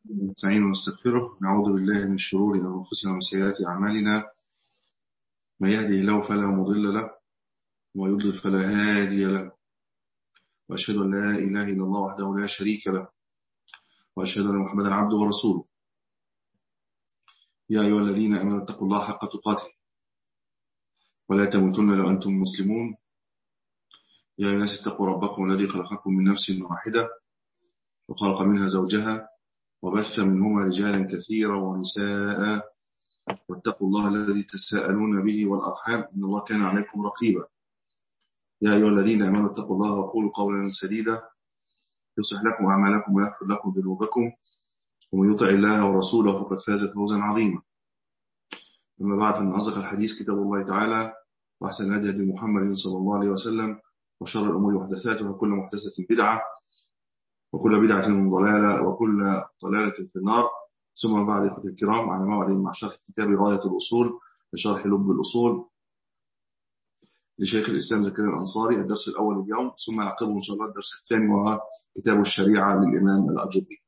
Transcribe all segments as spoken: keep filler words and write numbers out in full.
نستعين ونستغفره، نعوذ بالله من شرور أنفسنا ومن سيئات أعمالنا. من يهده الله فلا مضل له ومن يضلل فلا هادي له، وأشهد أن لا إله إلا الله وحده لا شريك له، وأشهد أن محمدا عبده ورسوله. يا أيها الذين آمنوا اتقوا الله حق تقاته ولا تموتن إلا وأنتم مسلمون. يا أيها الناس اتقوا ربكم الذي خلقكم من نفس واحدة وخلق منها زوجها وبث منهما رجالا كثيرا ونساء، واتقوا الله الذي تساءلون به والأرحام إن الله كان عليكم رقيبا. يا أيها الذين آمنوا اتقوا الله وقولوا قولا سديدا يصلح لكم أعمالكم ويغفر لكم ذنوبكم، ومن يطع الله ورسوله فقد فاز فوزا عظيما. أما بعد، فإن أصدق الحديث كتاب الله تعالى، وأحسن الهدي هدي محمد صلى الله عليه وسلم، وشر الأمور محدثاتها، وكل محدثة بدعة، وكل بدعة ضلالة، وكل ضلالة في النار. ثم بعد، إخوتي الكرام، على موعد مع شرح كتاب غاية الأصول لشرح لب الأصول لشيخ الإسلام زكريا الأنصاري، الدرس الأول اليوم، ثم يعقبه إن شاء الله الدرس الثاني وهو كتاب الشريعة للإمام الأجري.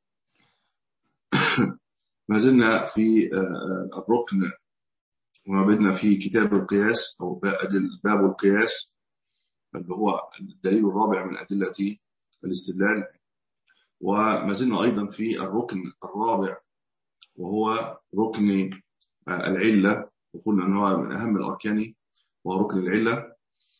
ما زلنا في الركن، وما بدنا في كتاب القياس أو باب القياس، اللي هو الدليل الرابع من أدلة الاستدلال. وما زلنا أيضا في الركن الرابع وهو ركن العلة، وقلنا أنه من أهم الأركان وهو ركن العلة.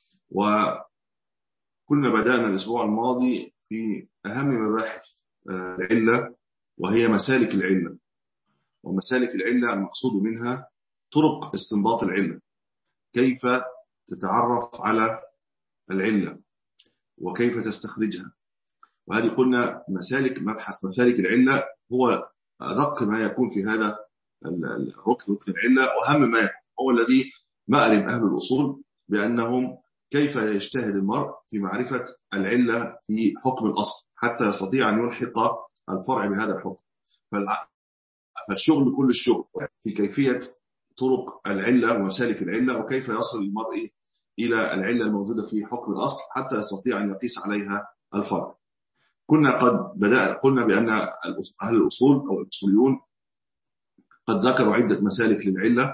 وكنا بدأنا الأسبوع الماضي في أهم مباحث العلة، وهي مسالك العلة. ومسالك العلة المقصود منها طرق استنباط العلة، كيف تتعرف على العلة وكيف تستخرجها. وهذه قلنا مسالك مبحث مسالك العلة هو أدق ما يكون في هذا الركن، ركن العلة، وأهم ما يكون هو الذي مألم أهل الأصول بأنهم كيف يجتهد المرء في معرفة العلة في حكم الأصل حتى يستطيع أن يلحق الفرع بهذا الحكم. فالشغل كل الشغل في كيفية طرق العلة ومسالك العلة، وكيف يصل المرء إلى العلة الموجودة في حكم الأصل حتى يستطيع أن يقيس عليها الفرع. كنا قد بدأنا قلنا بأن أهل الأصول أو الأصوليون قد ذكروا عدة مسالك للعلة،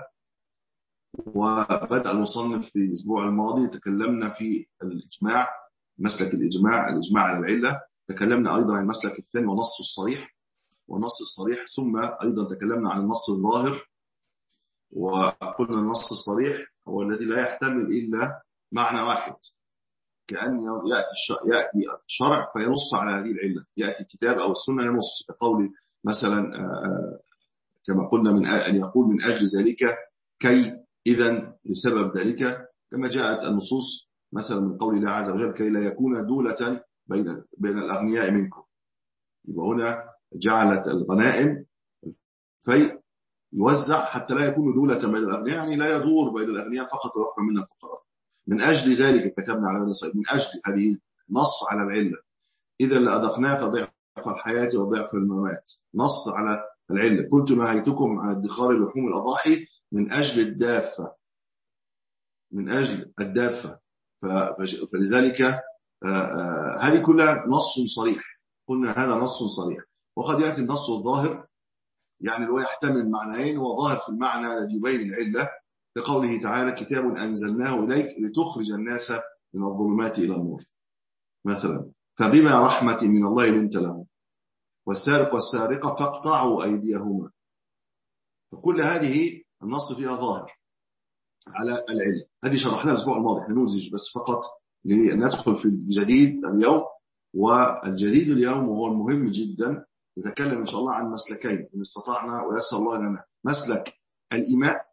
وبدأ المصنف في الأسبوع الماضي تكلمنا في الإجماع، مسلك الإجماع، الإجماع على العلة. تكلمنا أيضا عن المسلك الثاني ونص الصريح والنص الصريح، ثم أيضا تكلمنا عن النص الظاهر. وقلنا النص الصريح هو الذي لا يحتمل إلا معنى واحد، كأن يأتي يأتي الشرع فينص على هذه العلة، يأتي الكتاب أو السنة ينص، كقول مثلا كما قلنا من أن يقول من أجل ذلك كي، إذن لسبب ذلك، كما جاءت النصوص مثلا من قول الله عز وجل كي لا يكون دولة بين بين الأغنياء منكم. يبقى هنا جعلت الغنائم في يوزع حتى لا يكون دولة بين الأغنياء، يعني لا يدور بين الأغنياء فقط ويحرم من الفقراء. من أجل ذلك كتبنا على النصائب، من أجل هذه نص على العلة. إذا لأذقناك ضعف الحياة وضعف الممات، نص على العلة. كنت نهيتكم عن ادخار اللحوم الأضاحي من أجل الدافة، من أجل الدافة. فلذلك هذه كلها نص صريح، قلنا هذا نص صريح. وقد يأتي النص الظاهر، يعني هو يحتمل معنيين، وظاهر في المعنى الذي يبين العلة، لقوله تعالى كتاب أنزلناه إليك لتخرج الناس من الظلمات إلى النور مثلا، فبما رحمة من الله لنت لهم، والسارق والسارقة فاقطعوا أيديهما. فكل هذه النص فيها ظاهر على العلة. هذه شرحناها الأسبوع الماضي، نموذج بس فقط لندخل في الجديد اليوم. والجديد اليوم وهو المهم جدا، نتكلم إن شاء الله عن مسلكين إن استطعنا ويسر الله لنا: مسلك الإيماء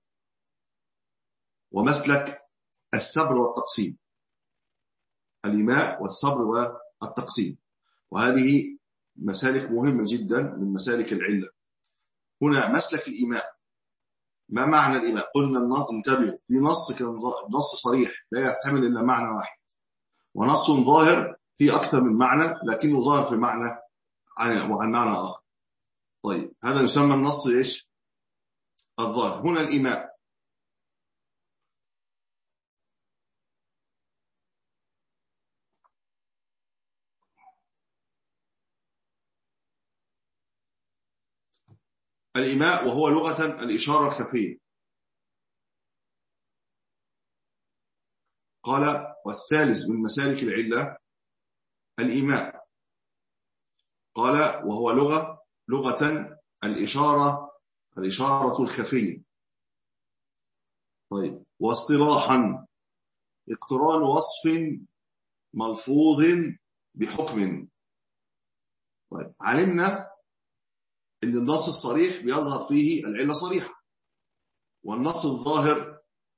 ومسلك الصبر والتقسيم. الإيماء والصبر والتقسيم، وهذه مسالك مهمة جدا من مسالك العلة. هنا مسلك الإيماء، ما معنى الإيماء؟ قلنا انتبهوا، في نص كان نص صريح لا يحتمل إلا معنى واحد، ونص ظاهر في أكثر من معنى لكنه ظاهر في معنى وعن معنى آخر. طيب، هذا يسمى النص إيش؟ الظاهر. هنا الإيماء، الإيماء وهو لغة الإشارة الخفية. قال والثالث من مسالك العلة الإيماء. قال وهو لغة لغة الإشارة الإشارة الخفية. طيب واصطلاحا اقتران وصف ملفوظ بحكم. طيب علمنا أن النص الصريح بيظهر فيه العلة صريحة، والنص الظاهر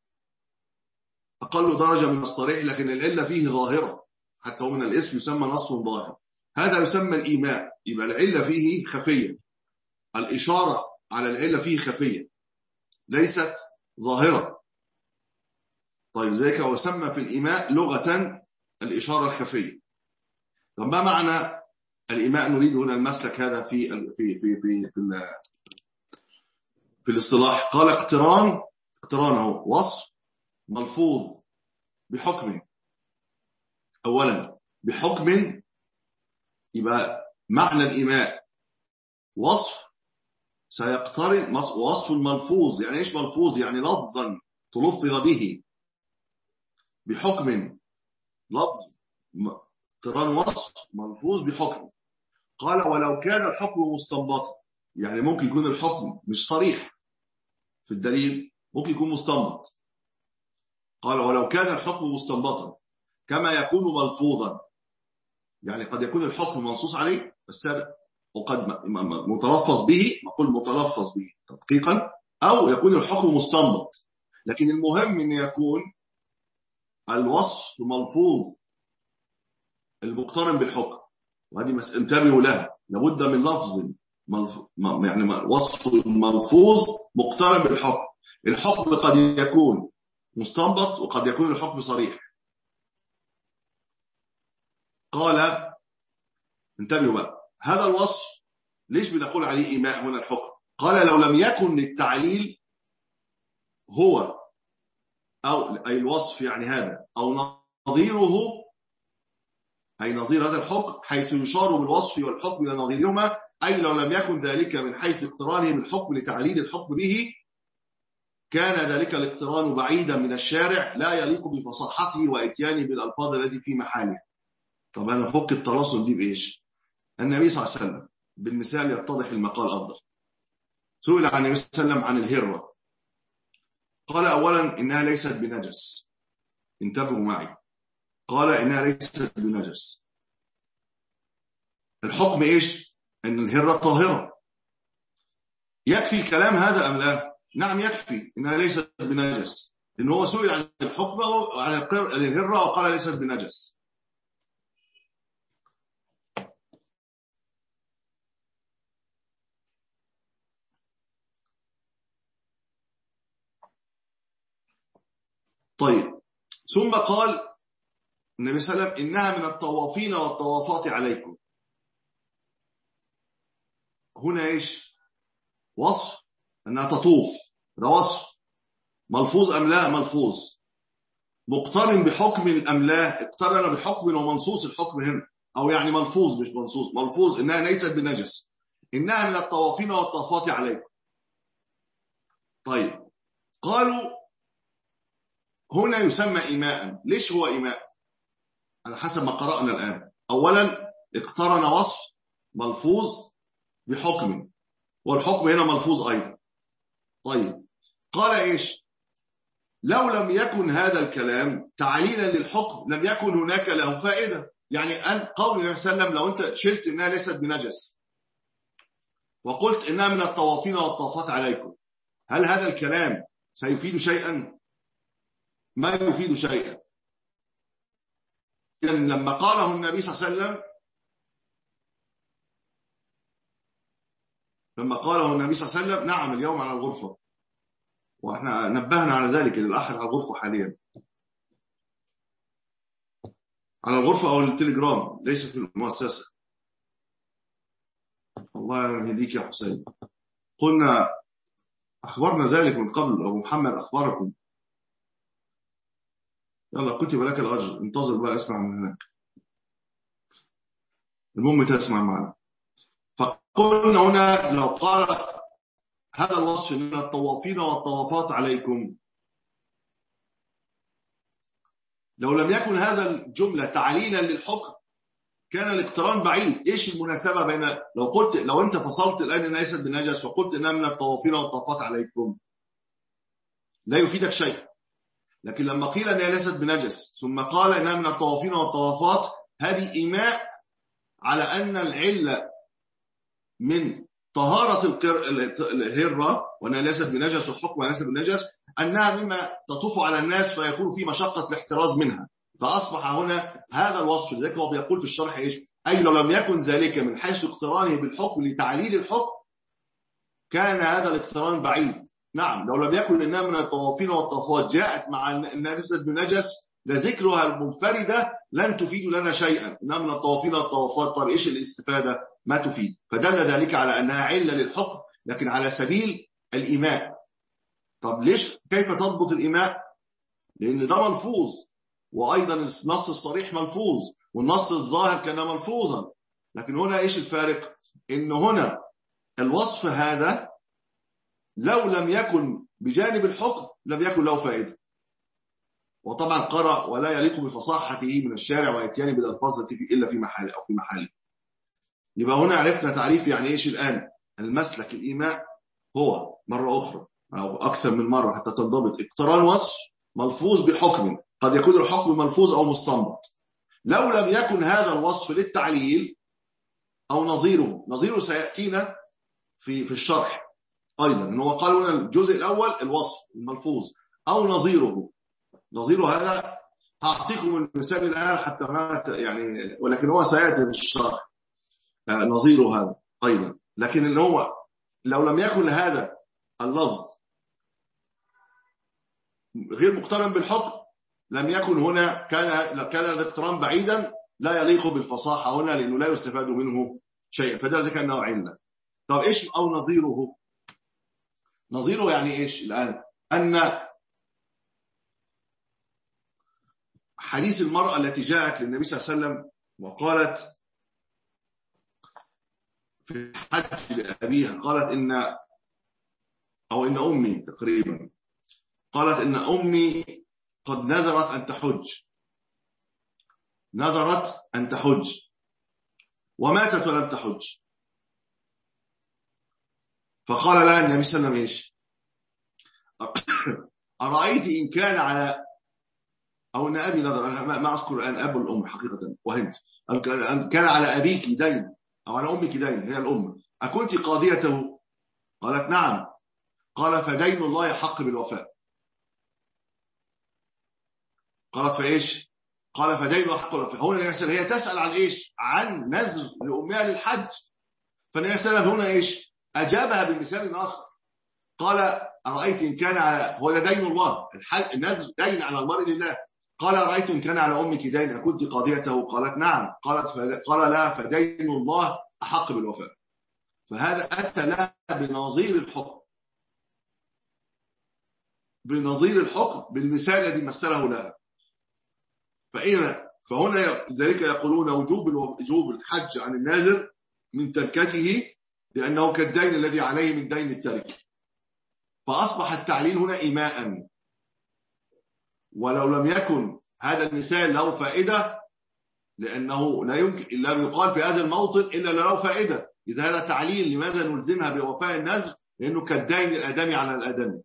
أقل درجة من الصريح لكن العلة فيه ظاهرة، حتى من الاسم يسمى نص ظاهر. هذا يسمى الإيماء، يبقى العلة فيه خفية، الإشارة على العلة فيه خفية ليست ظاهرة. طيب ذلك وسمى في الإيماء لغة الإشارة الخفية. طب ما معنى الإيماء؟ نريد هنا المسلك هذا في في في في في, في الاصطلاح. قال اقتران اقترانه وصف ملفوظ بحكم. أولا بحكم، يبقى معنى الإيماء وصف سيقترن وصف الملفوظ. يعني إيش ملفوظ؟ يعني لفظا تلفظ به بحكم، لفظ اقتران وصف ملفوظ بحكم. قال ولو كان الحكم مستنبطا، يعني ممكن يكون الحكم مش صريح في الدليل، ممكن يكون مستنبط. قال ولو كان الحكم مستنبطا كما يكون ملفوظا، يعني قد يكون الحكم منصوص عليه بس وقد متلفظ به، نقول متلفظ به تدقيقا، أو يكون الحكم مستنبط. لكن المهم أن يكون الوصف ملفوظ المقترن بالحكم، وهذه مسألة انتبهوا لها، لابد من لفظ ملف... يعني وصف ملفوظ مقترن بالحكم. الحكم قد يكون مستنبط وقد يكون الحكم صريح. قال انتبهوا بقى، هذا الوصف ليش بنقول عليه إيماء هنا الحكم؟ قال لو لم يكن للتعليل هو أو أي الوصف يعني هذا أو نظيره، أي نظير هذا الحكم حيث يشار بالوصف والحكم إلى نظيرهما، أي لو لم يكن ذلك من حيث اقترانه بالحكم لتعليل الحكم به كان ذلك الاقتران بعيدا من الشارع لا يليق بفصاحته وإتيانه بالألفاظ التي في محله. طب أنا فك التواصل دي بإيش؟ النبي صلى الله عليه وسلم بالمثال يتضح المقال أفضل. سئل عن النبي صلى الله عليه وسلم عن الهرة، قال أولا إنها ليست بنجس. انتبهوا معي، قال إنها ليست بنجس. الحكم إيش؟ أن الهرة طاهرة. يكفي الكلام هذا أم لا؟ نعم يكفي إنها ليست بنجس، لأن هو سئل عن الحكم عن الهرة وقال ليست بنجس. طيب ثم قال النبي صلى الله عليه وسلم إنها من الطوافين والطوافات عليكم. هنا إيش؟ وصف أنها تطوف، ده وصف ملفوظ أم لا؟ ملفوظ. مقترن بحكم أم لا؟ اقترن بحكم ومنصوص الحكم هنا، أو يعني ملفوظ مش منصوص، ملفوظ إنها ليست بنجس، إنها من الطوافين والطوافات عليكم. طيب قالوا هنا يسمى إيماء. ليش هو إيماء؟ على حسب ما قرأنا الآن. أولا اقترن وصف ملفوظ بحكم، والحكم هنا ملفوظ أيضا. طيب قال إيش؟ لو لم يكن هذا الكلام تعليلا للحكم لم يكن هناك له فائدة. يعني أن قول النبي صلى الله عليه وسلم لو أنت شلت إنها ليست بنجس وقلت إنها من الطوافين والطوافات عليكم، هل هذا الكلام سيفيد شيئا؟ ما يفيد شيئا. إذن لما قاله النبي صلى الله عليه وسلم لما قاله النبي صلى الله عليه وسلم نعم اليوم على الغرفة، واحنا نبهنا على ذلك للأحد على الغرفة حاليا، على الغرفة أو التليجرام ليس في المؤسسة. الله يهديك يا حسين. قلنا أخبرنا ذلك من قبل، أبو محمد أخبركم. يلا كتب لك الأجر، انتظر بقى اسمع من هناك. المهم تسمع معنا. فقلنا هنا لو قال هذا الوصف من الطوافين والطوافات عليكم، لو لم يكن هذا الجملة تعليلا للحكم كان الاقتران بعيد. ايش المناسبة بين لو قلت لو انت فصلت الآن انها ليست بنجس وقلت انها من الطوافين والطوافات عليكم لا يفيدك شيء. لكن لما قيل انها ليست بنجس ثم قال انها من الطوافين والطوافات، هذه إيماء على ان العلة من طهارة الهرة وانها ليست بنجس والحكم ليست بنجس انها مما تطوف على الناس فيكون في مشقة الاحتراز منها، فأصبح هنا هذا الوصف. لذلك هو بيقول في الشرح إيش؟ أي لو لم يكن ذلك من حيث اقترانه بالحكم لتعليل الحكم كان هذا الاقتران بعيد. نعم، لو لم يكن إنها من الطوافين والطوافات جاءت مع أنها ليست بنجس لذكرها المنفردة لن تفيد لنا شيئا. إنها من الطوافين والطوافات، طب إيش الاستفادة؟ ما تفيد. فدل ذلك على أنها علة للحكم لكن على سبيل الإيماء. طب ليش؟ كيف تضبط الإيماء؟ لأن ده ملفوظ، وأيضا النص الصريح ملفوظ والنص الظاهر كان ملفوظا. لكن هنا إيش الفارق؟ إن هنا الوصف هذا لو لم يكن بجانب الحكم لم يكن له فائدة. وطبعا قرأ ولا يليق بفصاحته من الشارع ويتيان بالألفاظ إلا في محل أو في محله. يبقى هنا عرفنا تعريف يعني إيش الآن المسلك الإيماء. هو مرة أخرى أو أكثر من مرة حتى تنضبط اقتران وصف ملفوظ بحكم، قد يكون الحكم ملفوظ أو مستنبط. لو لم يكن هذا الوصف للتعليل أو نظيره، نظيره سيأتينا في في الشرح أيضا، إنه قال هنا الجزء الأول الوصف الملفوظ أو نظيره. نظيره هذا هعطيكم المثال الآن حتى ما يعني، ولكن هو سيأتي في الشرح نظيره هذا أيضا. لكن إن هو لو لم يكن هذا اللفظ غير مقترن بالحكم لم يكن هنا، كان كان الاقتران بعيدا لا يليق بالفصاحة هنا لأنه لا يستفاد منه شيء، فذلك أنه علة. طب إيش أو نظيره؟ نظيره يعني إيش الآن؟ أن حديث المرأة التي جاءت للنبي صلى الله عليه وسلم وقالت في حج لأبيها، قالت إن أو إن أمي تقريبا قالت إن أمي قد نذرت أن تحج نذرت أن تحج وماتت ولم تحج. فقال لها النبي صلى الله عليه وسلم إيش؟ أرأيت إن كان على أو إن أبي نذر، أنا ما أذكر الآن أب الأم حقيقة وهمت، كان على أبيك دين أو على أمك دين هي الأم، أكنت قاضيته؟ قالت نعم. قال فدين الله حق بالوفاء. قالت فإيش؟ قال فدين الله حق بالوفاء. هنا هي تسأل عن إيش؟ عن نذر لأمها للحج. فالنبي صلى الله عليه وسلم هنا إيش؟ أجابها بمثال آخر. قال أرأيت إن كان على، هو ده دين الله، النذر دين على المرء لله. قال أرأيت إن كان على أمك دين أكنت قاضيته؟ قالت نعم. قالت قال لا فدين الله أحق بالوفاء. فهذا أتى لها بنظير الحكم بنظير الحكم بالمثال الذي مثله لها. فإن فهنا ذلك يقولون وجوب وجوب الحج عن الناذر من تركته لأنه كالدين الذي عليه من دين الترك. فأصبح التعليل هنا إيماء، ولو لم يكن هذا المثال له فائدة لأنه لا يمكن إلا يقال في هذا الموطن إلا له فائدة. إذا هذا تعليل لماذا نلزمها بوفاء النذر؟ لأنه كالدين الآدمي على الآدمي.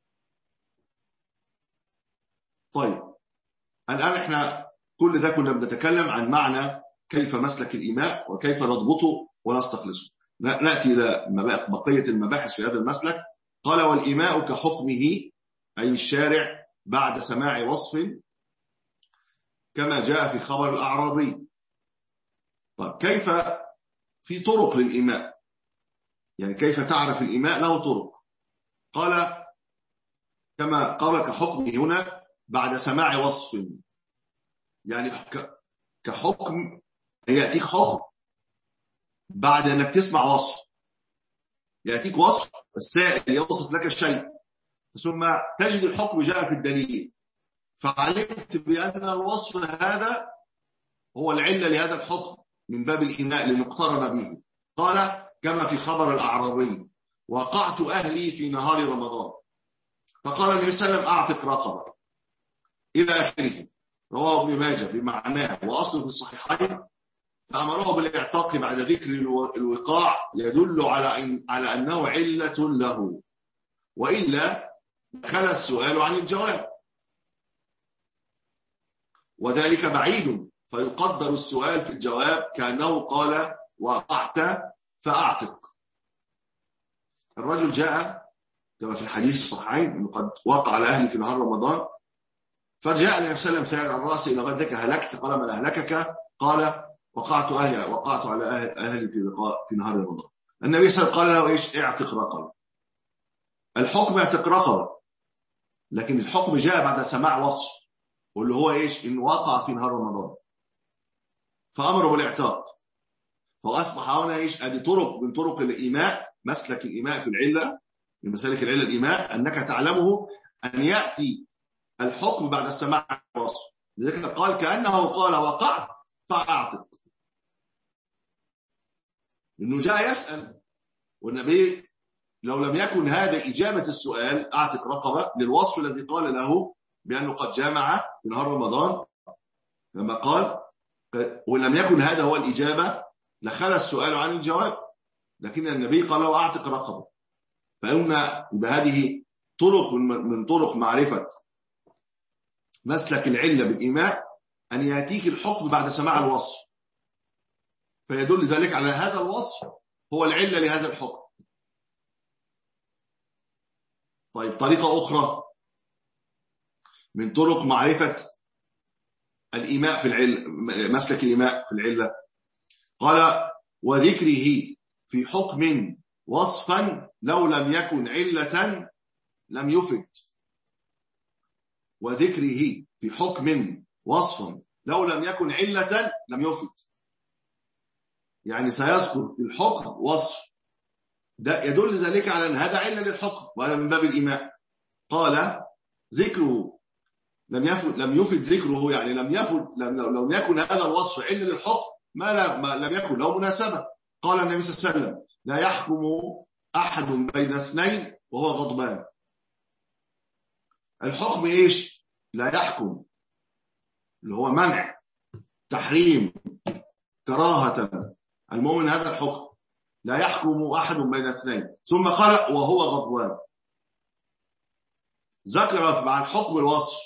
طيب الآن إحنا كل ذا كنا بنتكلم عن معنى كيف مسلك الإيماء وكيف نضبطه ونستخلصه. نأتي إلى بقية المباحث في هذا المسلك. قال والإيماء كحكمه أي الشارع بعد سماع وصف كما جاء في خبر الأعرابي. طيب كيف في طرق للإيماء؟ يعني كيف تعرف الإيماء؟ له طرق. قال كما قال كحكمه هنا بعد سماع وصف، يعني كحكم يأتيك حكم بعد أنك تسمع وصف. يأتيك وصف السائل يوصف لك الشيء ثم تجد الحكم جاء في الدليل فعلمت بأن الوصف هذا هو العلة لهذا الحكم من باب الإيماء للمقترن به. قال كما في خبر الأعرابي وقعت أهلي في نهار رمضان، فقال النبي صلى الله عليه وسلم أعتق رقبة إلى آخره. رواه ابن ماجه بمعناه وأصله في الصحيحين. فأمره بالاعتاق بعد ذكر الوقاع يدل على أن على أنه علة له، وإلا خلى السؤال عن الجواب، وذلك بعيد، فيقدر السؤال في الجواب كأنه قال وقعت فأعتق. الرجل جاء كما في الحديث الصحيحين قد وقع على أهلي في نهار رمضان، فجاء النبي صلى الله عليه وسلم سائر الرأس إلى غير ذلك هلكت، قال من أهلكك؟ قال وقعت أهلي وقعت على أهلي في لقاء في نهار رمضان. النبي صلى الله عليه وسلم قال له إيش؟ اعتق رقبة. الحكم اعتق رقبة، لكن الحكم جاء بعد سماع وصف واللي هو إيش؟ إن وقع في نهار رمضان فأمره بالاعتاق. فأصبح هنا إيش؟ أدي طرق من طرق الإيماء، مسلك الإيماء في العلة، من مسالك العلة الإيماء أنك تعلمه أن يأتي الحكم بعد السماع الوصف. لذلك قال كأنه قال وقعت فأعتق، لأنه جاء يسأل، والنبي لو لم يكن هذا إجابة السؤال أعتق رقبة للوصف الذي قال له بأنه قد جامع في نهار رمضان لما قال، ولم يكن هذا هو الإجابة لخلى السؤال عن الجواب، لكن النبي قال له أعتق رقبة. فقلنا بهذه طرق من طرق معرفة مسلك العلة بالإيماء أن يأتيك الحكم بعد سماع الوصف، فيدل ذلك على هذا الوصف هو العلة لهذا الحكم. طيب طريقة أخرى من طرق معرفة الإيماء في العلة، مسلك الإيماء في العلة، قال وذكره في حكم وصفا لو لم يكن علة لم يفد. وذكره في حكم وصفا لو لم يكن علة لم يفد، يعني سيذكر في الحكم وصف ده يدل ذلك على أن هذا علة للحكم، وهذا من باب الإيماء. قال ذكره لم يفد لم يفد ذكره، يعني لم يفد لم لو لم يكن هذا الوصف علة للحكم ما, لا ما لم يكن له مناسبة. قال النبي صلى الله عليه وسلم لا يحكم أحد بين اثنين وهو غضبان. الحكم إيش؟ لا يحكم، اللي هو منع، تحريم، كراهة، المؤمن هذا الحكم لا يحكم أحد بين اثنين. ثم قال وهو غضبان، ذكر مع الحكم الوصف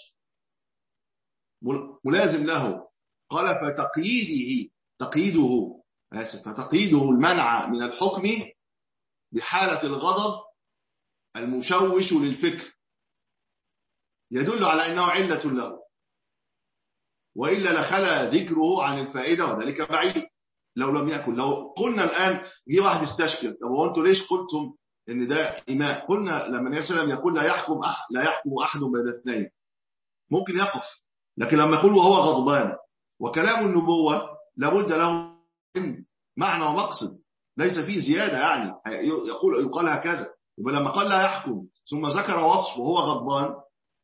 ملازم له، قال فتقييده تقييده آسف فتقييده المنع من الحكم بحالة الغضب المشوش للفكر يدل على أنه علة له، وإلا لخلى ذكره عن الفائدة، وذلك بعيد. لو لم يكن، لو قلنا الآن جه واحد استشكل، طب هو أنتوا ليش قلتم إن ده إيماء؟ قلنا لما النبي صلى الله عليه وسلم يقول لا يحكم أحد لا يحكم أحد بين اثنين ممكن يقف، لكن لما يقول وهو غضبان وكلام النبوة لابد له معنى ومقصد ليس فيه زيادة، يعني يقول يقال هكذا. يبقى لما قال لا يحكم ثم ذكر وصف وهو غضبان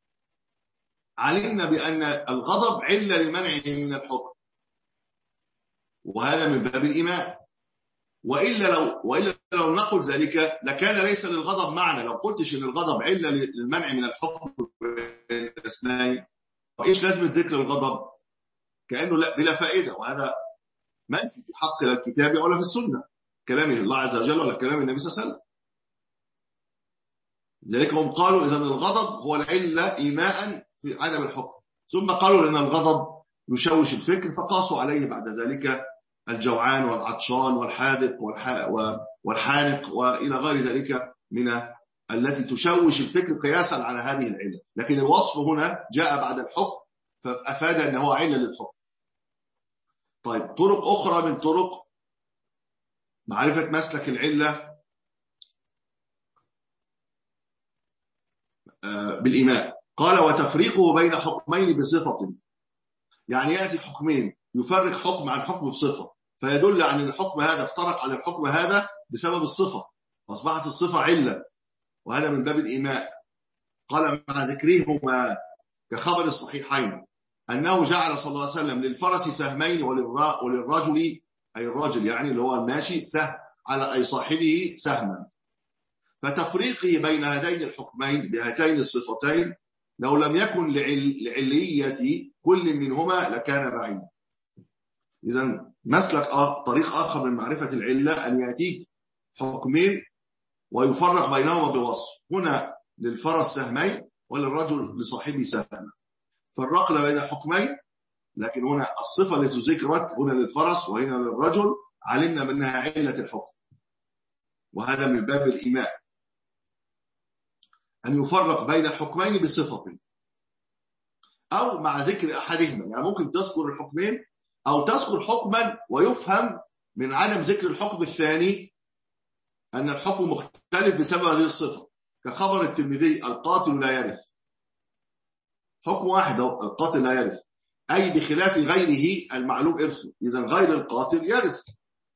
علمنا بأن الغضب علة للمنع من الحكم، وهذا من باب الإيماء. وإلا لو وإلا لو نقول ذلك لكان ليس للغضب معنى. لو قلتش إن الغضب علة للمنع من الحكم الاثنين، إيش لازمة ذكر الغضب؟ كأنه لا بلا فائدة، وهذا منفي في حق لا الكتاب ولا في السنة، كلام الله عز وجل ولا كلام النبي صلى الله عليه وسلم. لذلك هم قالوا إذن الغضب هو العلة إيماء في عدم الحكم، ثم قالوا لأن الغضب يشوش الفكر فقاسوا عليه بعد ذلك الجوعان والعطشان والحاذق والحانق وإلى غير ذلك من التي تشوش الفكر قياسا على هذه العلة. لكن الوصف هنا جاء بعد الحكم فأفاد أنه علة للحكم. طيب طرق أخرى من طرق معرفة مسلك العلة بالإيماء، قال وتفريقه بين حكمين بصفة، يعني يأتي حكمين يفرق حكم عن حكم بصفة، فيدل عن الحكم هذا افترق على الحكم هذا بسبب الصفة، فأصبحت الصفة علة، وهذا من باب الإيماء. قال مع ذكرهما كخبر الصحيحين أنه جعل صلى الله عليه وسلم للفرس سهمين وللرجل أي الرجل يعني اللي هو الماشي سهم على أي صاحبه سهما، فتفريقه بين هذين الحكمين بهاتين الصفتين لو لم يكن لعل... لعلية كل منهما لكان بعيدا. إذن مسلك آه طريق آخر من معرفة العلة أن يأتيك حكمين ويفرق بينهما بوصف. هنا للفرس سهمين وللرجل لصاحبه سهم، فرقنا بين حكمين، لكن هنا الصفة التي ذكرت هنا للفرس وهنا للرجل علمنا منها علة الحكم، وهذا من باب الإيماء أن يفرق بين الحكمين بصفة أو مع ذكر أحدهما. يعني ممكن تذكر الحكمين أو تذكر حكما ويفهم من عدم ذكر الحكم الثاني أن الحكم مختلف بسبب هذه الصفة، كخبر الترمذي القاتل لا يرث، حكم واحد القاتل لا يرث، أي بخلاف غيره المعلوم إرثه، إذن غير القاتل يرث.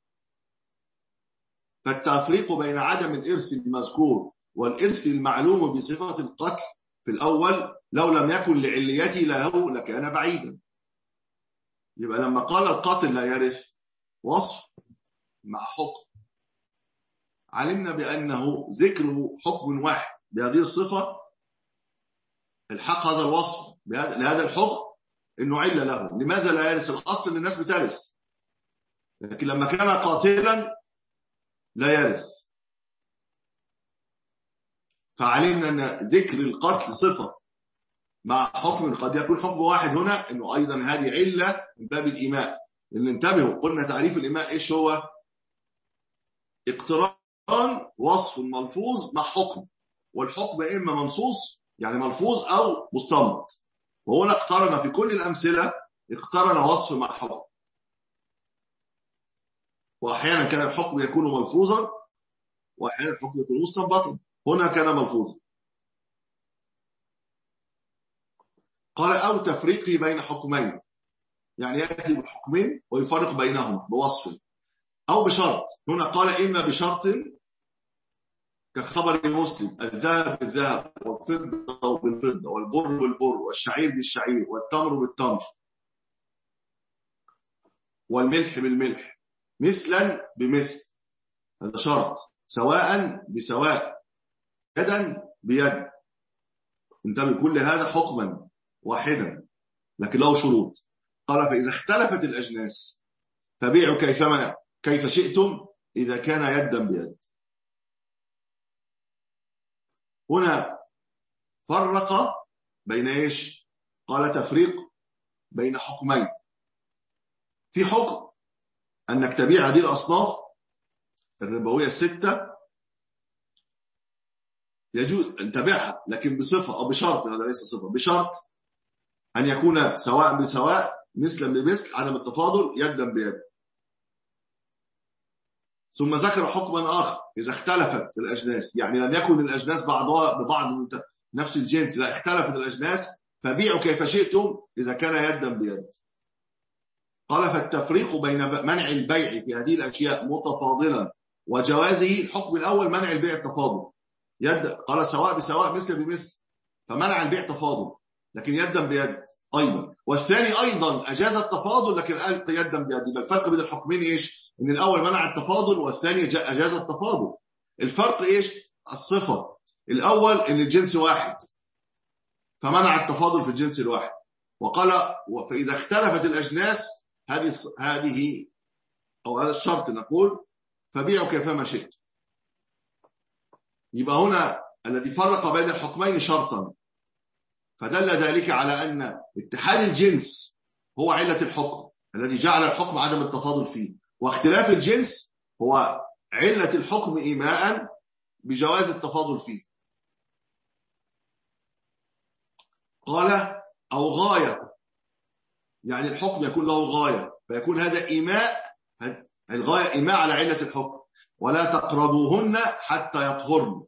فالتفريق بين عدم الإرث المذكور والإرث المعلوم بصفة القتل في الأول لو لم يكن لعليته له لكان بعيدا. يبقى لما قال القاتل لا يرث وصف مع حكم، علمنا بأنه ذكر حكم واحد بهذه الصفة الحق هذا الوصف لهذا الحكم إنه علة له. لماذا لا يرث؟ الأصل إن الناس بترث، لكن لما كان قاتلا لا يرث، فعلمنا أن ذكر القتل صفة مع حكم قد يكون حكم واحد هنا إنه أيضا هذه علة من باب الإيماء. اللي انتبهوا قلنا تعريف الإيماء إيش هو؟ اقتران وصف ملفوظ مع حكم، والحكم إما منصوص يعني ملفوظ أو مستنبط، وهنا اقترن في كل الأمثلة اقترن وصف مع حكم، وأحيانا كان الحكم يكون ملفوظا وأحيانا الحكم يكون مستنبطا، هنا كان ملفوظا. قال أو تفريقي بين حكمين، يعني يأتي بحكمين ويفرق بينهما بوصف أو بشرط. هنا قال إما بشرط كخبر مسلم الذهب بالذهب والفضة بالفضة والبر بالبر والشعير بالشعير والتمر بالتمر والملح بالملح مثلا بمثل، هذا شرط، سواء بسواء، يدا بيد. انتبه كل هذا حكما واحدا لكن له شروط. قال فإذا اختلفت الأجناس فبيعوا كيفما كيف شئتم إذا كان يدا بيد. هنا فرق بين إيش؟ قال تفريق بين حكمين. في حكم أنك تبيع هذه الأصناف الربوية الستة يجوز أن تبيعها لكن بصفة أو بشرط، هذا ليس صفة، بشرط أن يكون سواء بسواء مثلا بمثل عدم التفاضل يدا بيد. ثم ذكر حكما آخر إذا اختلفت الأجناس، يعني لم يكن الأجناس بعضها ببعض نفس الجنس، لا اختلفت الأجناس فبيعوا كيف شئتم إذا كان يدا بيد. قال فالتفريق بين منع البيع في هذه الأشياء متفاضلا وجوازه، الحكم الأول منع البيع التفاضل يد، قال سواء بسواء مثل بمثل فمنع البيع تفاضل لكن يدا بيد أيضا، والثاني أيضا أجاز التفاضل لكن قال يدا بيد. يبقى الفرق بين الحكمين إيش؟ إن الأول منع التفاضل والثاني أجاز التفاضل. الفرق إيش؟ الصفة. الأول إن الجنس واحد فمنع التفاضل في الجنس الواحد، وقال فإذا اختلفت الأجناس هذه هذه أو هذا الشرط نقول فبيعوا كيفما شئت. يبقى هنا الذي فرق بين الحكمين شرطا، فدل ذلك على أن اتحاد الجنس هو علة الحكم الذي جعل الحكم عدم التفاضل فيه، واختلاف الجنس هو علة الحكم إيماء بجواز التفاضل فيه. قال أو غاية، يعني الحكم يكون له غاية فيكون هذا إيماء، الغاية إيماء على علة الحكم. ولا تقربوهن حتى يطهرن،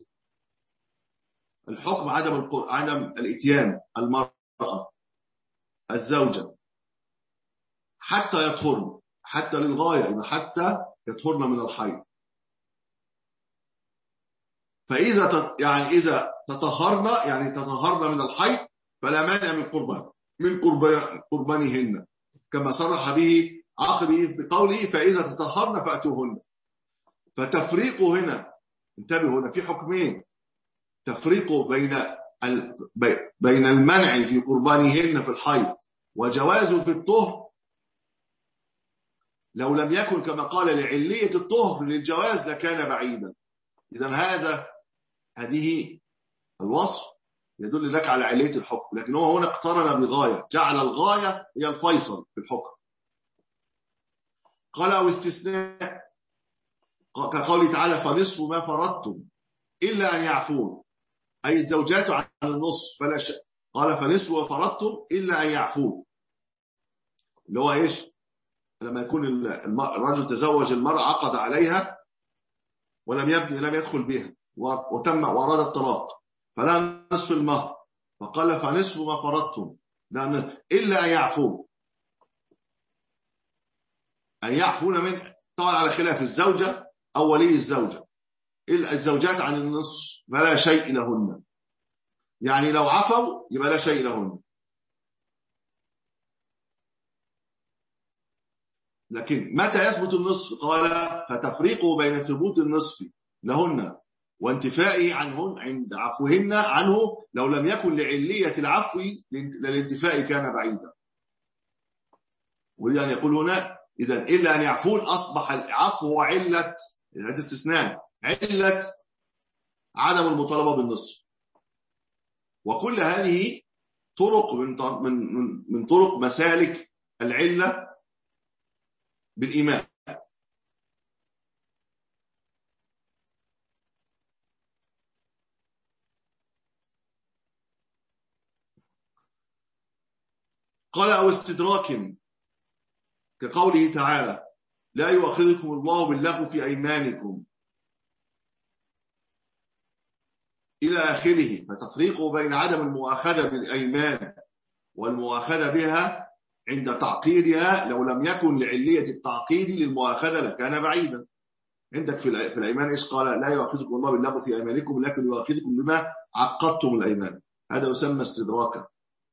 الحكم عدم عدم الاتيان المرأة الزوجة حتى يطهرن، حتى للغاية حتى يطهرن من الحيض. فإذا يعني إذا تطهرن يعني تطهرن من الحيض فلا مانع من قربان من قربانهن، كما صرح به عاقبه بقوله فإذا تطهرن فأتوهن. فتفريق هنا انتبهوا هنا في حكمين، تفريق بين بين المنع في قربانهن في الحيض وجوازه في الطهر لو لم يكن كما قال لعلية الطهر للجواز لكان بعيدا. إذا هذا هذه الوصف يدل لك على علية الحكم، لكن هو هنا اقترن بغاية، جعل الغاية هي الفيصل في الحكم. قال أو استثناء كقوله تعالى فنصف ما فرضتم إلا أن يعفون، أي الزوجات عن النصف فلا شيء. قال فنصف ما فرضتم إلا أن يعفون، اللي هو إيش؟ لما يكون الرجل تزوج المرأة عقد عليها ولم يبني لم يدخل بها وتم وأراد الطلاق فلا نصف المهر، فقال فنصف ما فرضتم إلا أن يعفون، أن يعفون من طبعا على خلاف الزوجة أو ولي الزوجة. إلا الزوجات عن النصف فلا شيء لهن، يعني لو عفوا يبقى لا شيء لهن. لكن متى يثبت النصف؟ قال فتفريقه بين ثبوت النصف لهن وانتفائه عنهن عند عفوهن عنه لو لم يكن لعلية العفو للانتفاء كان بعيدا. ولذا يقول هنا إذا إلا أن يعفون أصبح العفو هو علة، هذا استثناء، علة عدم المطالبة بالنصف. وكل هذه طرق من من من طرق مسالك العلة بالإيمان. قال أو استدراك كقوله تعالى لا يؤاخذكم الله باللغو في أيمانكم إلى آخره، فتفريقه بين عدم المؤاخذة بالأيمان والمؤاخذة بها عند تعقيدها لو لم يكن لعلية التعقيد للمؤاخذة لكان بعيدا. عندك في الأيمان إيش قال لا يؤاخذكم الله باللغو في أيمانكم لكن يؤاخذكم بما عقدتم الأيمان، هذا يسمى استدراكا.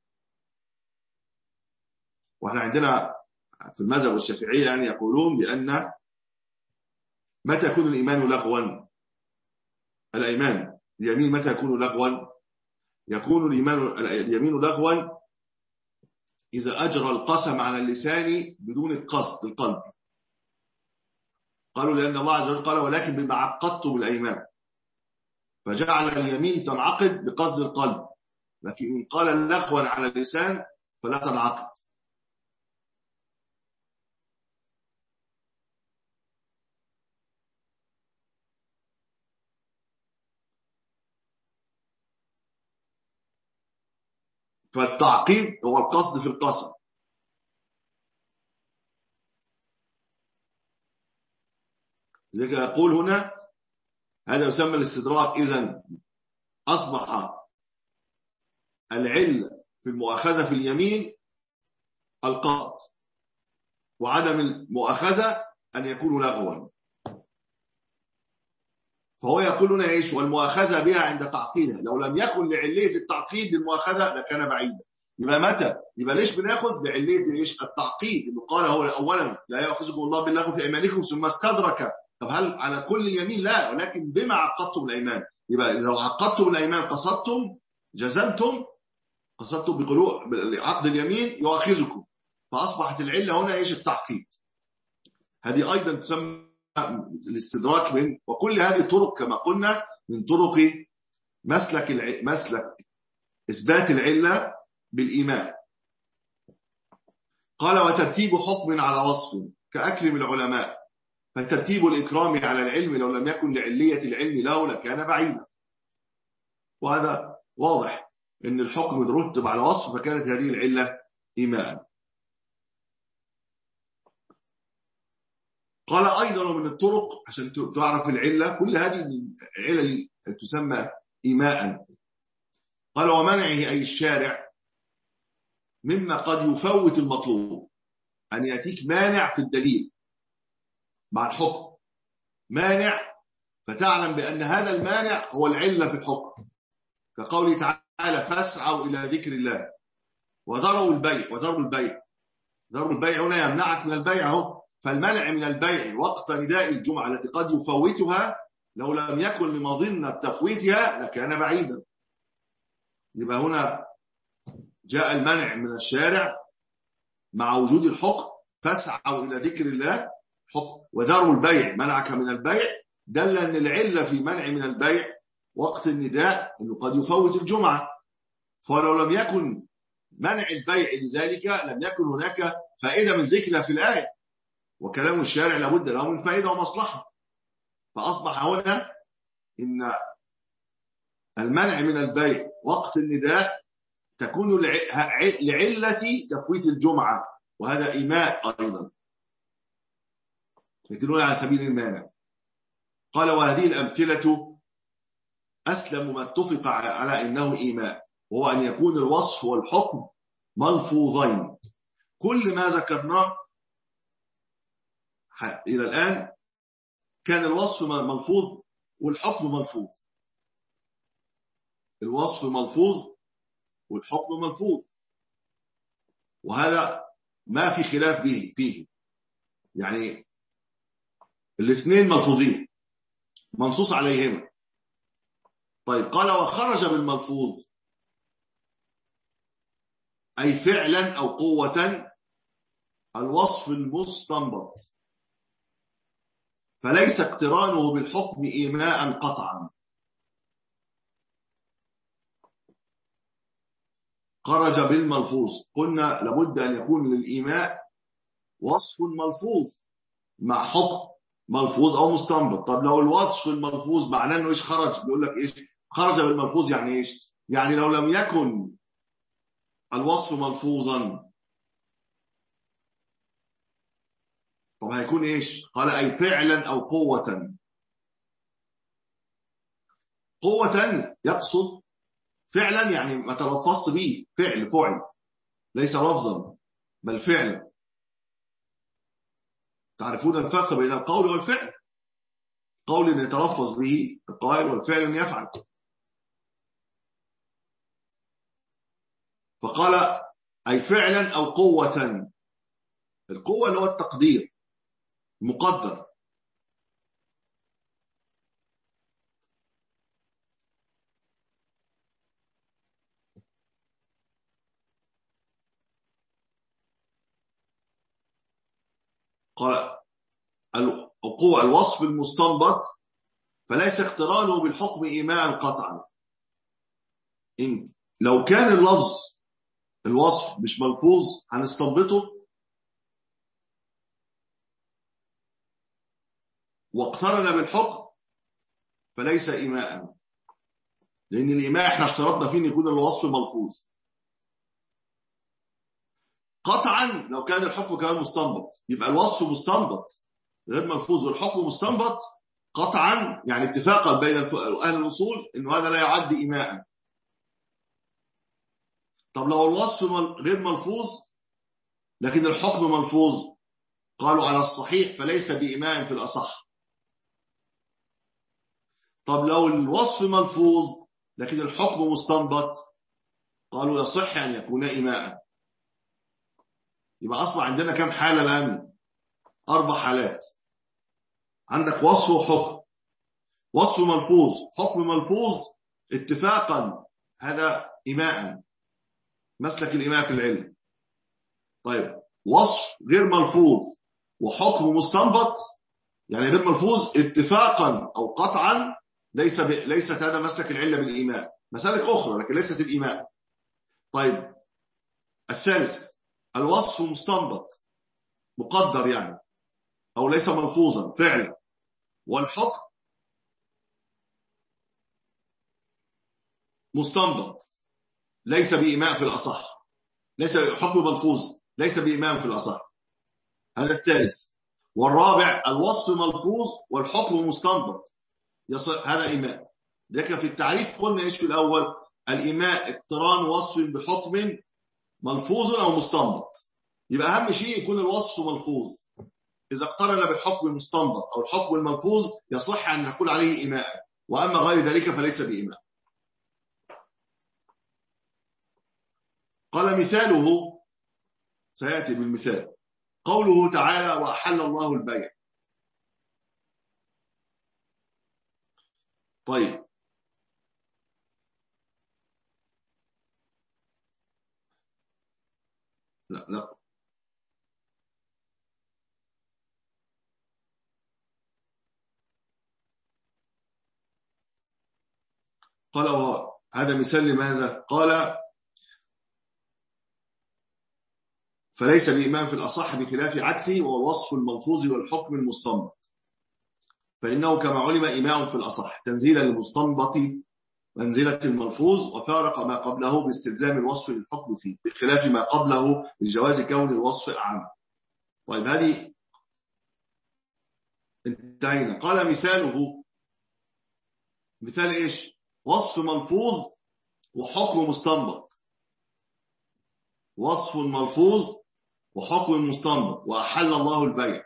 وإحنا عندنا في المذهب الشافعية يعني يقولون بأن متى يكون الإيمان لغوا؟ الأيمان اليمين متى يكون لغوا؟ يكون الإيمان اليمين لغوا إذا أجرى القسم على اللسان بدون القصد القلب. قالوا لأن الله عز وجل قال ولكن بما عقدتم الأيمان، فجعل اليمين تنعقد بقصد القلب، لكن إن قال لغوا على اللسان فلا تنعقد. فالتعقيد هو القصد في القسم. لذلك يقول هنا هذا يسمى الاستدراك. إذن أصبح العلة في المؤاخذة في اليمين القصد، وعدم المؤاخذة أن يكون لغوا. فهو يقول لنا إيش؟ والمؤاخذة بها عند تعقيدها لو لم يكن لعلية التعقيد للمؤاخذة لكان بعيدا. يبقى متى؟ يبقى ليش بناخذ بعلية إيش؟ التعقيد اللي قال هو أولا لا يؤاخذكم الله باللغو في أيمانكم ثم استدرك. طب هل على كل اليمين؟ لا، ولكن بما عقدتم الأيمان. يبقى لو عقدتم الأيمان قصدتم جزمتم قصدتم بعقد اليمين يؤاخذكم، فأصبحت العلة هنا إيش؟ التعقيد. هذه أيضا تسمى الاستدراك من، وكل هذه طرق كما قلنا من طرق مسلك الع... مسلك إثبات العلة بالإيمان. قال وترتيب حكم على وصف كأكرم العلماء، فترتيب الإكرام على العلم لو لم يكن لعلية العلم له لكان بعيدا. وهذا واضح أن الحكم يترتب على وصف، فكانت هذه العلة إيمان. قال أيضا من الطرق عشان تعرف العلة، كل هذه العلل تسمى إيماء. قال ومنعه أي الشارع مما قد يفوت المطلوب، أن يأتيك مانع في الدليل مع الحكم، مانع فتعلم بأن هذا المانع هو العلة في الحكم، كقوله تعالى فاسعوا إلى ذكر الله وذروا البيع. وذروا البيع ذروا البيع هنا يمنعك من البيع اهو. فالمنع من البيع وقت نداء الجمعة التي قد يفوتها لو لم يكن لمظنة تفويتها لكان بعيدا. يبقى هنا جاء المنع من الشارع مع وجود الحكم، فاسعوا إلى ذكر الله حكم، وذروا البيع منعك من البيع، دل أن العلة في منع من البيع وقت النداء أنه قد يفوت الجمعة. فلو لم يكن منع البيع لذلك لم يكن هناك فائدة من ذكرها في الآية، وكلام الشارع لابد له من فائدة ومصلحة. فأصبح هنا إن المنع من البيع وقت النداء تكون لعلة تفويت الجمعة، وهذا إيماء أيضا، يكونون على سبيل المانع. قال وهذه الأمثلة أسلم ما اتفق على أنه إيماء، وهو أن يكون الوصف والحكم ملفوظين. كل ما ذكرناه إلى الآن كان الوصف ملفوظ والحكم ملفوظ، الوصف ملفوظ والحكم ملفوظ، وهذا ما في خلاف به فيه، يعني الاثنين ملفوظين منصوص عليهما. طيب قال وخرج بالملفوظ أي فعلا أو قوة الوصف المستنبط، فليس اقترانه بالحكم إيماء قطعا. خرج بالملفوظ، قلنا لابد أن يكون للإيماء وصف ملفوظ مع حكم ملفوظ أو مستنبط. طب لو الوصف الملفوظ معناه أنه إيش خرج؟ بيقول لك إيش خرج بالملفوظ؟ يعني إيش؟ يعني لو لم يكن الوصف ملفوظا طب هيكون إيش؟ قال أي فعلا أو قوة. قوة يقصد فعلا يعني ما تلفظت به، فعل فعل ليس لفظا بل فعلا. تعرفون الفرق بين القول والفعل، قول ان يتلفظ به القائل والفعل ان يفعل. فقال اي فعلا او قوة. القوة اللي هو التقدير، مقدر. قال القوة الوصف المستنبط فليس اقترانه بالحكم إيماء قطعا. إن لو كان اللفظ الوصف مش ملفوظ هنستنبطه واقترن بالحكم فليس إيماء، لأن الإيماء احنا اشترطنا فيه ان يكون الوصف ملفوظ. قطعا لو كان الحكم كمان مستنبط يبقى الوصف مستنبط غير ملفوظ والحكم مستنبط قطعا، يعني اتفاقا بين أهل الأصول إنه هذا لا يعد إيماء. طب لو الوصف غير ملفوظ لكن الحكم ملفوظ قالوا على الصحيح فليس بإيماء في الأصح. طب لو الوصف ملفوظ لكن الحكم مستنبط قالوا يصح أن يكون إيماء. يبقى أصبح عندنا كم حالة الآن؟ أربع حالات. عندك وصف وحكم، وصف ملفوظ حكم ملفوظ اتفاقا هذا إيماء، مسلك الإيماء في العلم. طيب وصف غير ملفوظ وحكم مستنبط يعني غير ملفوظ اتفاقا أو قطعا ليس ب... ليست هذا مسلك العلة بالإيماء، مسالك أخرى لكن ليست الإيماء. طيب الثالث الوصف مستنبط مقدر يعني أو ليس ملفوظا فعلا، والحكم مستنبط ليس بإيماء في الأصح، ليس حكم ملفوظ ليس بإيماء في الأصح. هذا الثالث. والرابع الوصف ملفوظ والحكم مستنبط هذا إيماء. لكن في التعريف قلنا إيش في الأول؟ الإيماء اقتران وصف بحكم ملفوظ أو مستنبط. يبقى أهم شيء يكون الوصف ملفوظ. إذا اقترن بالحكم المستنبط أو الحكم الملفوظ يصح أن نقول عليه إيماء، وأما غير ذلك فليس بإيماء. قال مثاله سيأتي بالمثال قوله تعالى وأحل الله البيع. طيب لا لا قال هذا مثال لماذا؟ قال فليس بإمام في الأصح بخلاف عكسه وهو الوصف الملفوظ والحكم المستنبط، فإنه كما علم إمام في الأصح تنزيلا للمستنبط منزلة الملفوظ وفارق ما قبله باستلزام الوصف للحكم فيه بخلاف ما قبله لجواز كون الوصف أعم. طيب هذه انتهينا. قال مثاله، مثال إيش؟ وصف ملفوظ وحكم مستنبط، وصف ملفوظ وحكم مستنبط. وأحل الله البيع،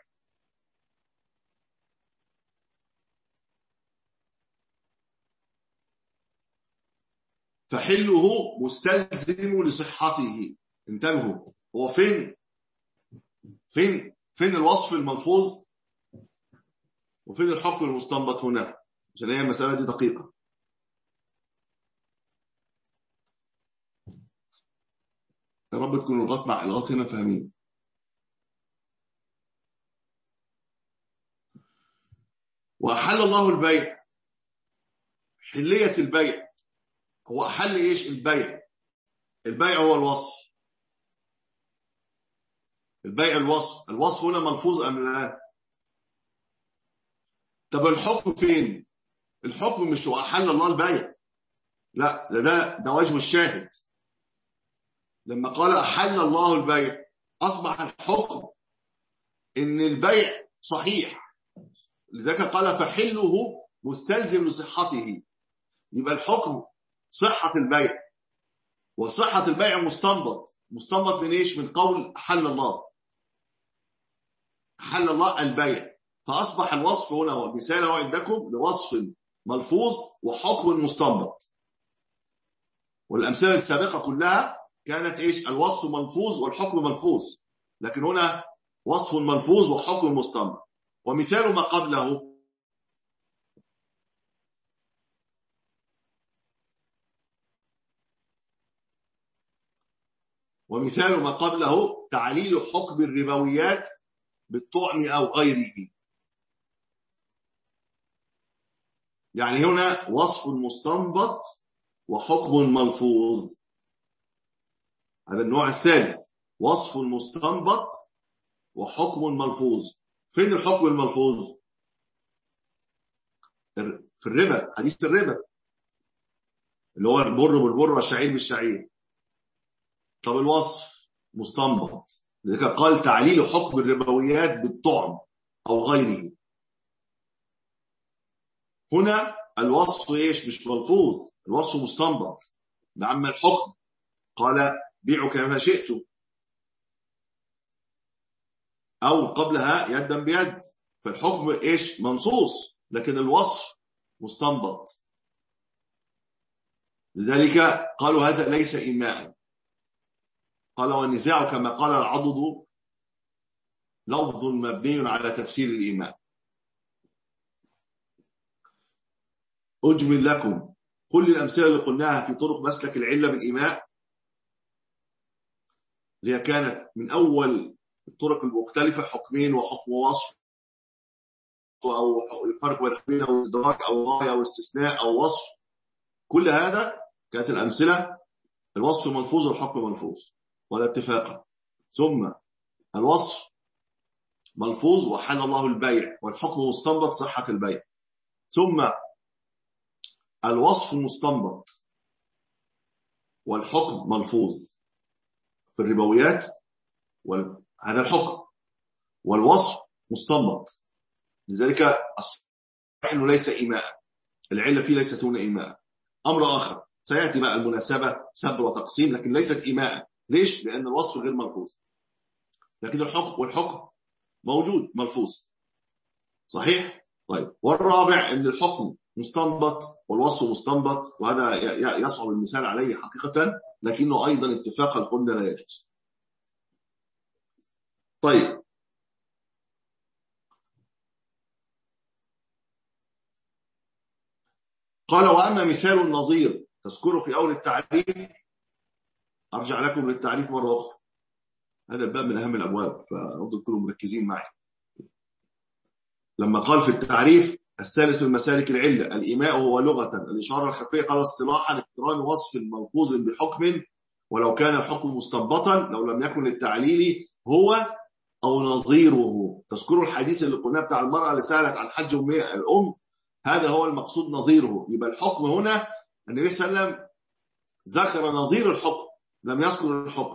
فحله مستلزم لصحته. انتبهوا، هو فين فين فين الوصف الملفوظ وفين الحكم المستنبط هنا؟ عشان هي المسألة دي دقيقة. يا رب تكونوا لغايه مع لغايه هنا فاهمين. وأحل الله البيع، حلية البيع. هو أحل إيش؟ البيع. البيع هو الوصف، البيع الوصف. الوصف هنا ملفوظ أم لا؟ طب الحكم فين؟ الحكم مش وأحل الله البيع، لا ده ده, ده وجه الشاهد. لما قال أحل الله البيع أصبح الحكم إن البيع صحيح، لذلك قال فحله مستلزم لصحته. يبقى الحكم صحة البيع، وصحة البيع مستنبط. مستنبط من إيش؟ من قول أحل الله، أحل الله البيع. فأصبح الوصف هنا هو مثاله عندكم لوصف ملفوظ وحكم مستنبط. والأمثلة السابقة كلها كانت إيش؟ الوصف ملفوظ والحكم ملفوظ، لكن هنا وصف ملفوظ وحكم مستنبط. ومثال ما قبله ومثال ما قبله تعليل حكم الربويات بالطعم أو غيره. يعني هنا وصف مستنبط وحكم ملفوظ، هذا النوع الثالث، وصف مستنبط وحكم ملفوظ. فين الحكم الملفوظ؟ في الربا، حديث الربا اللي هو البر بالبر والشعير بالشعير. طب الوصف مستنبط، لذلك قال تعليل حكم الربويات بالطعم أو غيره. هنا الوصف إيش؟ مش ملفوظ، الوصف مستنبط. أما الحكم قال بيعوا كما شئتم، أو قبلها يدا بيد. فالحكم إيش؟ منصوص، لكن الوصف مستنبط. لذلك قالوا هذا ليس إيماء. قال والنزاع كما قال العضد لفظ مبني على تفسير الإيماء. أجمل لكم كل الأمثلة اللي قلناها في طرق مسلك العلة بالإيماء، اللي هي كانت من أول الطرق المختلفة، حكمين وحكم وصف، أو الفرق بين حكمين أو إدراك أو غاية أو استثناء أو وصف. كل هذا كانت الأمثلة الوصف ملفوظ والحكم ملفوظ، ولا اتفاقا. ثم الوصف ملفوظ وحل الله البيع، والحكم مستنبط صحة البيع. ثم الوصف مستنبط والحكم ملفوظ في الربويات، وهذا الحكم والوصف مستنبط. لذلك الصحيح انه ليس إيماء، العلة فيه ليست هنا إيماء. أمر آخر سيأتي بقى المناسبة سب وتقسيم، لكن ليست إيماء. ليش؟ لأن الوصف غير ملفوظ، لكن الحكم والحكم موجود ملفوظ. صحيح؟ طيب، والرابع أن الحكم مستنبط والوصف مستنبط، وهذا يصعب المثال عليه حقيقة، لكنه أيضا اتفاقا قلنا لا يجوز. طيب، قال وأما مثال النظير تذكره في أول التعريف، أرجع لكم للتعريف مرة أخرى، هذا الباب من أهم الأبواب فأرجو تكونوا مركزين معي. لما قال في التعريف الثالث من مسالك العلة الإيماء هو لغة الإشارة الخفية، قال اصطلاحا اقتران وصف ملفوظ بحكم ولو كان الحكم مستنبطا لو لم يكن للتعليل هو أو نظيره. تذكروا الحديث اللي قلناه بتاع المرأة اللي سألت عن حج الأم، هذا هو المقصود نظيره. يبقى الحكم هنا النبي صلى الله عليه وسلم ذكر نظير الحكم لم يذكر الحكم.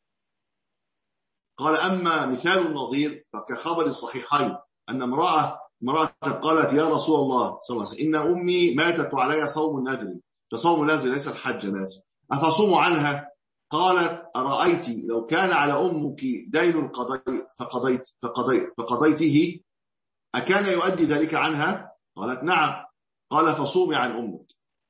قال أما مثال النظير فكخبر الصحيحين أن امرأة امرأة قالت يا رسول الله صلى الله عليه وسلم إن أمي ماتت وعليها صوم النذر، تصوم النذر ليس الحج ناس، أفصوم عنها؟ قالت أرأيت لو كان على أمك دين قضيت فقضيت فقضيت فقضيته أكان يؤدي ذلك عنها؟ قالت نعم. قال فصومي عن أمك.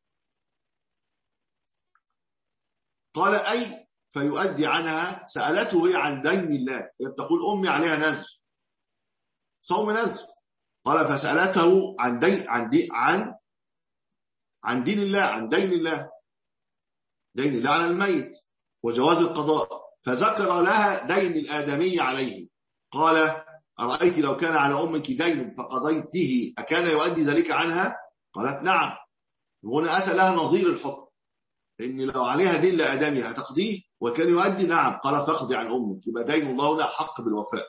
قال أي فيؤدي عنها؟ سألته هي عن دين الله، تقول أمي عليها نذر صوم نذر. قال فسألته عن دين عن دين عن عن دين الله عن دين الله دين الله على الميت وجواز القضاء، فذكر لها دين الآدمي عليه. قال أرأيت لو كان على أمك دين فقضيته أكان يؤدي ذلك عنها؟ قالت نعم. هنا أتى لها نظير الحكم، إن لو عليها دين لآدمي هتقضيه وكان يؤدي، نعم. قال فاقضي عن أمك، يبقى دين الله لا حق بالوفاء.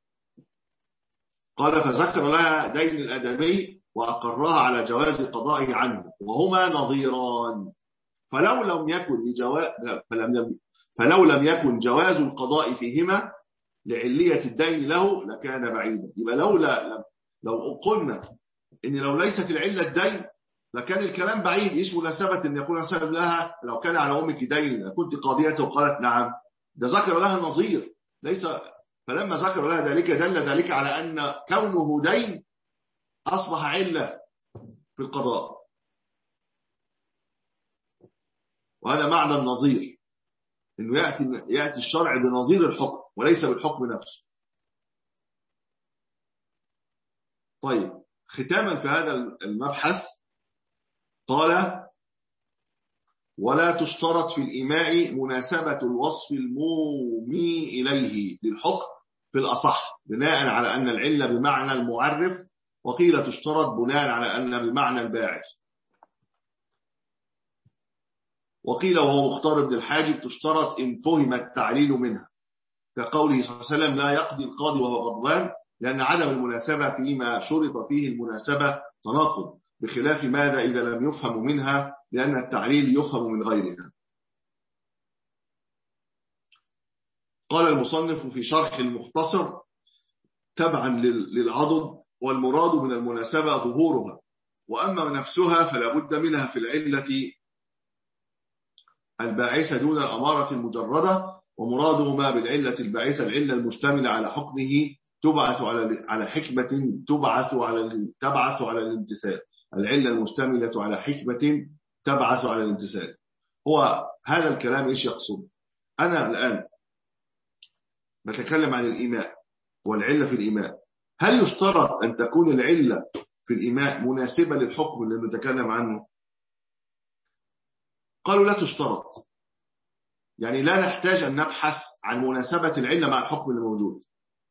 قال فذكر لها دين الآدمي وأقرها على جواز قضائه عنه، وهما نظيران. فلو لم يكن لجواز فلم فلو لم يكن جواز القضاء فيهما لعلية الدين له لكان بعيدا. يبقى لولا لو قلنا إن لو ليست العلة الدين لكان الكلام بعيد. ايش مناسبة ان يقول سلم لها لو كان على امك دين كنت قاضيته؟ وقالت نعم. ده ذكر لها نظير ليس، فلما ذكر لها ذلك دل ذلك على ان كونه دين اصبح علة في القضاء، وهذا معنى النظير، انه ياتي ياتي الشرع بنظير الحكم وليس بالحكم نفسه. طيب ختاما في هذا المبحث قال ولا تشترط في الإيماء مناسبة الوصف المومي إليه للحكم في الأصح بناء على أن العلة بمعنى المعرف، وقيل تشترط بناء على أن بمعنى الباعث، وقيل وهو مختار بن الحاجب تشترط إن فهم التعليل منها، كقوله صلى الله عليه وسلم لا يقضي القاضي وهو غضبان، لأن عدم المناسبة فيما شرط فيه المناسبة تناقض، بخلاف ماذا إذا لم يفهم منها لأن التعليل يفهم من غيرها. قال المصنف في شرح المختصر تبعا للعضد والمراد من المناسبة ظهورها، وأما نفسها فلا بد منها في العلة الباعثة دون الأمارة المجردة، ومراده ما بالعلة الباعثة العلة المشتملة على حكمه تبعث على على حكمة تبعث على تبعث على الامتثال، العلة المشتملة على حكمة تبعث على الامتثال. هو هذا الكلام ايش يقصد؟ أنا الآن بتكلم عن الإيماء والعلة في الإيماء، هل يشترط أن تكون العلة في الإيماء مناسبة للحكم اللي نتكلم عنه؟ قالوا لا تشترط، يعني لا نحتاج أن نبحث عن مناسبة العلة مع الحكم الموجود،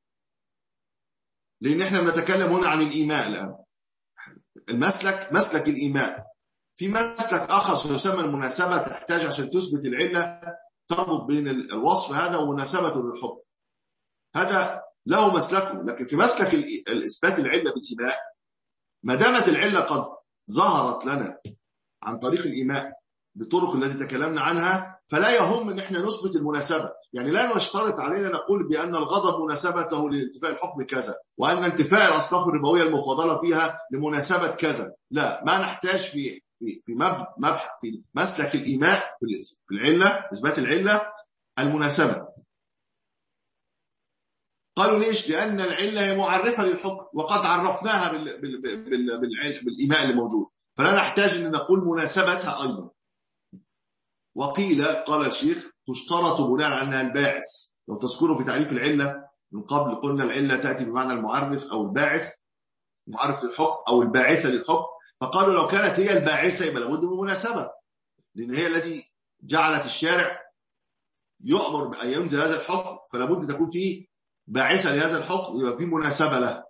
لأن احنا بنتكلم هنا عن الإيماء الآن، المسلك مسلك الإيماء. في مسلك آخر سيسمى المناسبة، تحتاج عشان تثبت العلة تربط بين الوصف هذا ومناسبته للحكم، هذا له مسلكه. لكن في مسلك الإثبات العلة بالإيماء ما دامت العلة قد ظهرت لنا عن طريق الإيماء بالطرق التي تكلمنا عنها، فلا يهم ان احنا نثبت المناسبة. يعني لا نشترط علينا نقول بأن الغضب مناسبته لانتفاء الحكم كذا، وأن انتفاء الأصناف الربوية المفضلة فيها لمناسبة كذا، لا، ما نحتاج في في في مبحث في مسلك الإيماء في العلة إثبات العلة المناسبة. قالوا ليش؟ لأن العلة هي معرفة للحكم وقد عرفناها بال بال بال بال بالإيماء اللي موجود، فلا نحتاج أن نقول مناسبتها أيضا. وقيل قال الشيخ تشترط بناء على أنها الباعث. لو تذكروا في تعريف العلة من قبل قلنا العلة تأتي بمعنى المعرف أو الباعث، معرف للحكم أو الباعثة للحكم، فقالوا لو كانت هي الباعثة يبقى لابد من مناسبة، لأن هي التي جعلت الشارع يؤمر بأن ينزل هذا الحكم، فلا بد تكون فيه باعثة لهذا الحكم، يبقى فيه مناسبة له.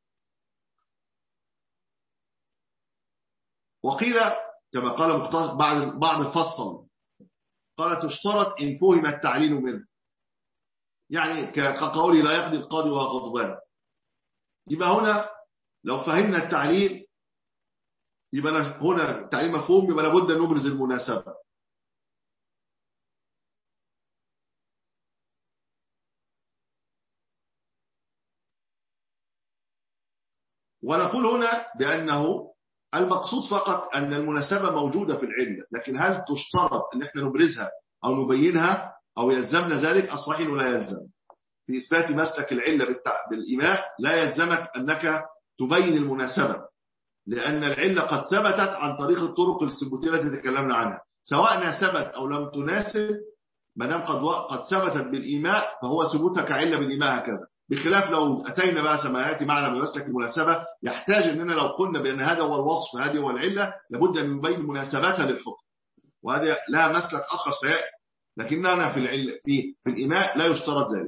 وقيل كما قال مختصر بعض بعض الفصل، قال تشترط إن فهم التعليل منه، يعني كقولي لا يقضي القاضي وهو غضبان. يبقى هنا لو فهمنا التعليل يبقى هنا التعليل مفهوم، يبقى لابد أن نبرز المناسبة. ونقول هنا بأنه المقصود فقط أن المناسبة موجودة في العلة، لكن هل تشترط أن احنا نبرزها أو نبينها أو يلزمنا ذلك؟ الصحيح لا يلزم. في إثبات مسلك العلة بالإيماء لا يلزمك أنك تبين المناسبة، لأن العلة قد ثبتت عن طريق الطرق الثبوتية التي تكلمنا عنها، سواء ناسبت أو لم تناسب، ما دام قد قد ثبتت بالإيماء فهو ثبوتها كعلة بالإيماء هكذا. بخلاف لو أتينا بقى كما يأتي معنا بمسلك المناسبة، يحتاج أننا لو قلنا بأن هذا هو الوصف هذه هو العلة، لابد أن نبين مناسبتها للحكم، وهذا لها مسلك آخر سيأتي. لكننا في العلة في في الإيماء لا يشترط ذلك.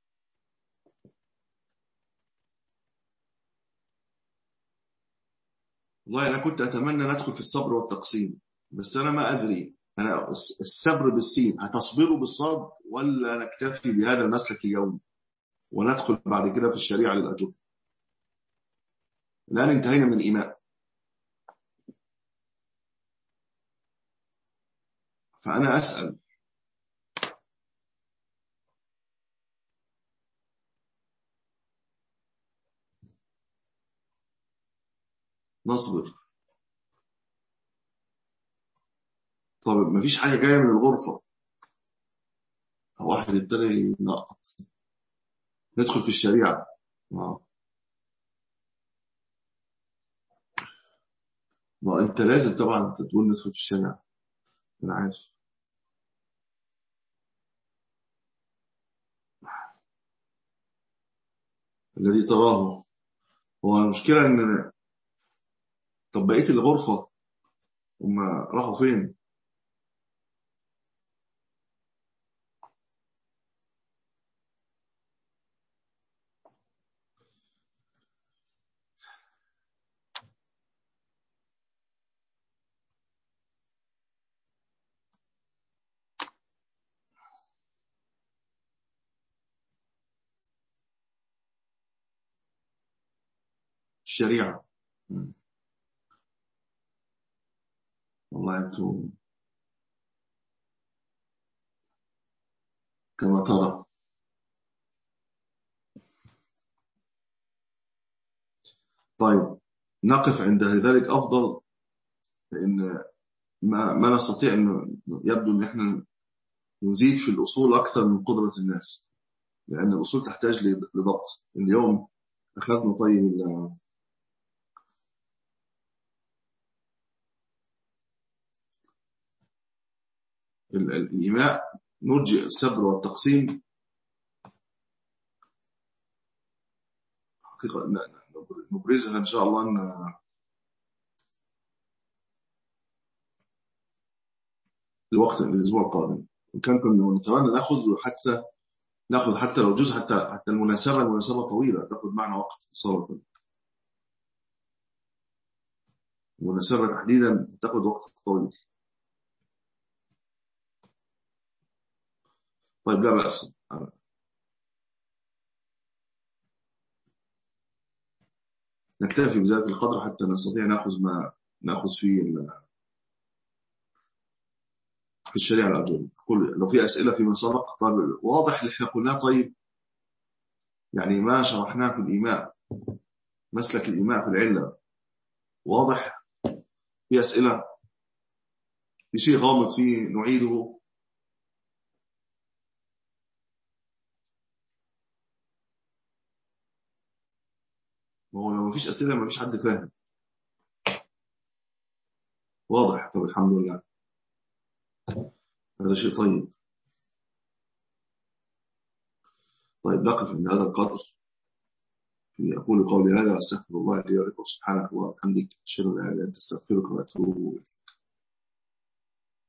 والله أنا كنت أتمنى ندخل في الصبر والتقسيم، بس أنا ما أدري أنا الصبر بالسين هتصبروا بالصاد ولا نكتفي بهذا المسلك اليومي وندخل بعد كده في الشريعة للأجوبة. الآن انتهينا من الإيماء، فأنا أسأل نصبر. طب ما فيش حاجة جاية من الغرفة، واحد ابتدى ينقط، ندخل في الشريعة. ما, ما أنت لازم طبعا تقول ندخل في الشريعة، أنا عارف. الذي تراه هو المشكلة إن طب بقية الغرفة هم راحوا فين؟ الشريعة. والله أنتوا كما ترى. طيب نقف عند ذلك أفضل، لأن ما, ما نستطيع أن يبدو أن احنا نزيد في الأصول أكثر من قدرة الناس، لأن الأصول تحتاج لضبط. اليوم أخذنا طيب الإيماء، نرجع الصبر والتقسيم حقيقة نبرزها إن شاء الله أن الوقت الأسبوع القادم. وكان كنا نتمنى نأخذ حتى نأخذ حتى لو جزء حتى حتى المناسبة المناسبة طويلة تأخذ معنا وقت صلاة. المناسبة تحديدا تأخذ وقت طويل. طيب لا بأس، نكتفي بذات القدر حتى نستطيع نأخذ ما نأخذ فيه في الشريعة الأجل. لو في أسئلة فيما سبق طيب واضح اللي احنا قلناه. طيب يعني ما شرحناه في الإيماء، مسلك الإيماء في العلة واضح. في أسئلة، في شيء غامض فيه نعيده. ما هو لو ما فيش أسئلة ما فيش حد فاهم. واضح. طب الحمد لله، هذا شيء طيب. طيب نقف عند هذا القدر. أقول قولي هذا وأستغفر الله لي ولكم. سبحانك اللهم وبحمدك أشهد أن لا إله إلا أنت أستغفرك وأتوب إليك.